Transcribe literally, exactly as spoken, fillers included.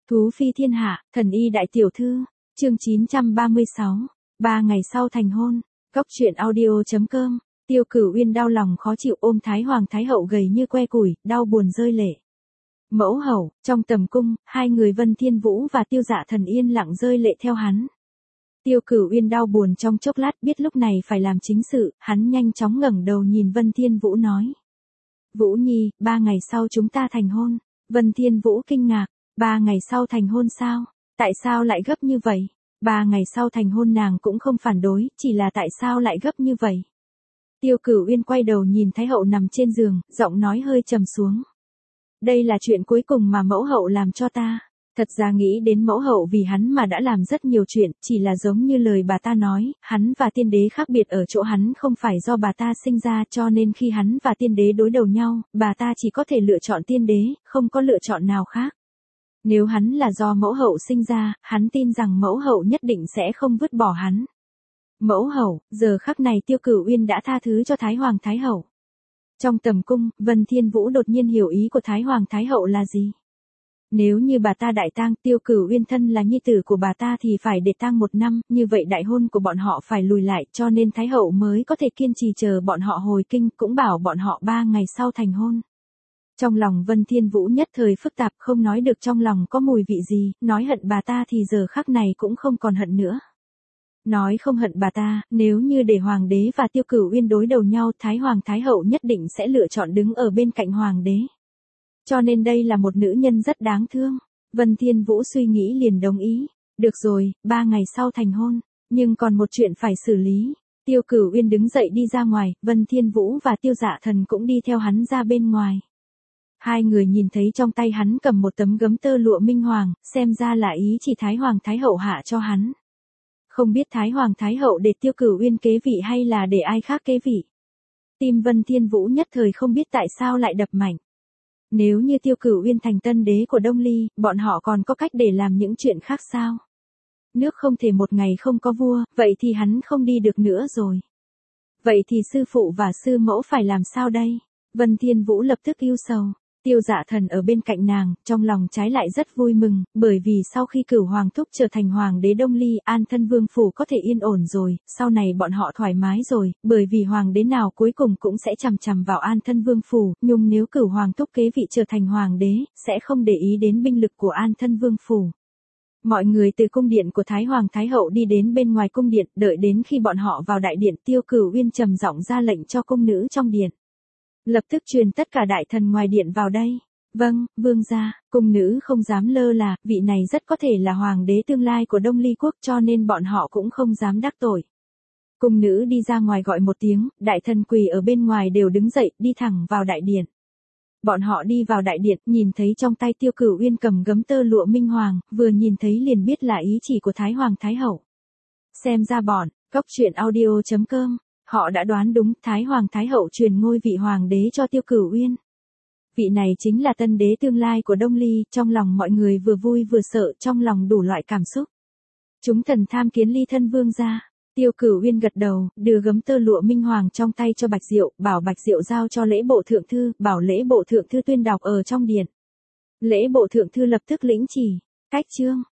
Thú phi thiên hạ, thần y đại tiểu thư, chương chín trăm ba mươi sáu, ba ngày sau thành hôn, Cóc truyện audio.com, Tiêu Cửu Uyên đau lòng khó chịu ôm Thái Hoàng Thái Hậu gầy như que củi, đau buồn rơi lệ. Mẫu hậu, trong tầm cung, hai người Vân Thiên Vũ và Tiêu Dạ Thần yên lặng rơi lệ theo hắn. Tiêu Cửu Uyên đau buồn trong chốc lát biết lúc này phải làm chính sự, hắn nhanh chóng ngẩng đầu nhìn Vân Thiên Vũ nói. Vũ Nhi, ba ngày sau chúng ta thành hôn. Vân Thiên Vũ kinh ngạc, ba ngày sau thành hôn sao? Tại sao lại gấp như vậy? Ba ngày sau thành hôn nàng cũng không phản đối, chỉ là tại sao lại gấp như vậy? Tiêu Cửu Uyên quay đầu nhìn Thái Hậu nằm trên giường, giọng nói hơi trầm xuống. Đây là chuyện cuối cùng mà mẫu hậu làm cho ta. Thật ra nghĩ đến mẫu hậu vì hắn mà đã làm rất nhiều chuyện, chỉ là giống như lời bà ta nói, hắn và tiên đế khác biệt ở chỗ hắn không phải do bà ta sinh ra cho nên khi hắn và tiên đế đối đầu nhau, bà ta chỉ có thể lựa chọn tiên đế, không có lựa chọn nào khác. Nếu hắn là do mẫu hậu sinh ra, hắn tin rằng mẫu hậu nhất định sẽ không vứt bỏ hắn. Mẫu hậu, giờ khắc này Tiêu Cửu Uyên đã tha thứ cho Thái Hoàng Thái Hậu. Trong tầm cung, Vân Thiên Vũ đột nhiên hiểu ý của Thái Hoàng Thái Hậu là gì. Nếu như bà ta đại tang, Tiêu Cửu Uyên thân là nhi tử của bà ta thì phải để tang một năm, như vậy đại hôn của bọn họ phải lùi lại, cho nên Thái Hậu mới có thể kiên trì chờ bọn họ hồi kinh, cũng bảo bọn họ ba ngày sau thành hôn. Trong lòng Vân Thiên Vũ nhất thời phức tạp, không nói được trong lòng có mùi vị gì, nói hận bà ta thì giờ khắc này cũng không còn hận nữa. Nói không hận bà ta, nếu như để Hoàng đế và Tiêu Cửu Uyên đối đầu nhau, Thái Hoàng Thái Hậu nhất định sẽ lựa chọn đứng ở bên cạnh Hoàng đế. Cho nên đây là một nữ nhân rất đáng thương. Vân Thiên Vũ suy nghĩ liền đồng ý. Được rồi, ba ngày sau thành hôn. Nhưng còn một chuyện phải xử lý. Tiêu Cửu Uyên đứng dậy đi ra ngoài, Vân Thiên Vũ và Tiêu Dạ Thần cũng đi theo hắn ra bên ngoài. Hai người nhìn thấy trong tay hắn cầm một tấm gấm tơ lụa minh hoàng, xem ra là ý chỉ Thái Hoàng Thái Hậu hạ cho hắn. Không biết Thái Hoàng Thái Hậu để Tiêu Cửu Uyên kế vị hay là để ai khác kế vị. Tim Vân Thiên Vũ nhất thời không biết tại sao lại đập mạnh. Nếu như Tiêu Cửu Uyên thành tân đế của Đông Ly, bọn họ còn có cách để làm những chuyện khác sao? Nước không thể một ngày không có vua, vậy thì hắn không đi được nữa rồi. Vậy thì sư phụ và sư mẫu phải làm sao đây? Vân Thiên Vũ lập tức ưu sầu. Tiêu Dạ Thần ở bên cạnh nàng, trong lòng trái lại rất vui mừng, bởi vì sau khi Cửu Hoàng thúc trở thành Hoàng đế Đông Ly, An Thân Vương phủ có thể yên ổn rồi, sau này bọn họ thoải mái rồi, bởi vì Hoàng đế nào cuối cùng cũng sẽ chằm chằm vào An Thân Vương phủ, nhưng nếu Cửu Hoàng thúc kế vị trở thành Hoàng đế, sẽ không để ý đến binh lực của An Thân Vương phủ. Mọi người từ cung điện của Thái Hoàng Thái Hậu đi đến bên ngoài cung điện, đợi đến khi bọn họ vào đại điện, Tiêu Cửu Uyên trầm giọng ra lệnh cho cung nữ trong điện. Lập tức truyền tất cả đại thần ngoài điện vào đây. Vâng, vương gia. Cung nữ không dám lơ là, vị này rất có thể là hoàng đế tương lai của Đông Ly quốc cho nên bọn họ cũng không dám đắc tội. Cung nữ đi ra ngoài gọi một tiếng, đại thần quỳ ở bên ngoài đều đứng dậy, đi thẳng vào đại điện. Bọn họ đi vào đại điện, nhìn thấy trong tay Tiêu Cửu Uyên cầm gấm tơ lụa minh hoàng, vừa nhìn thấy liền biết là ý chỉ của Thái Hoàng Thái Hậu. Xem ra bọn, Cóc truyện audio.com. Họ đã đoán đúng, Thái Hoàng Thái Hậu truyền ngôi vị Hoàng đế cho Tiêu Cửu Uyên. Vị này chính là tân đế tương lai của Đông Ly, trong lòng mọi người vừa vui vừa sợ, trong lòng đủ loại cảm xúc. Chúng thần tham kiến ly thân vương gia. Tiêu Cửu Uyên gật đầu, đưa gấm tơ lụa minh hoàng trong tay cho Bạch Diệu, bảo Bạch Diệu giao cho lễ bộ thượng thư, bảo lễ bộ thượng thư tuyên đọc ở trong điện. Lễ bộ thượng thư lập tức lĩnh chỉ, cách chương.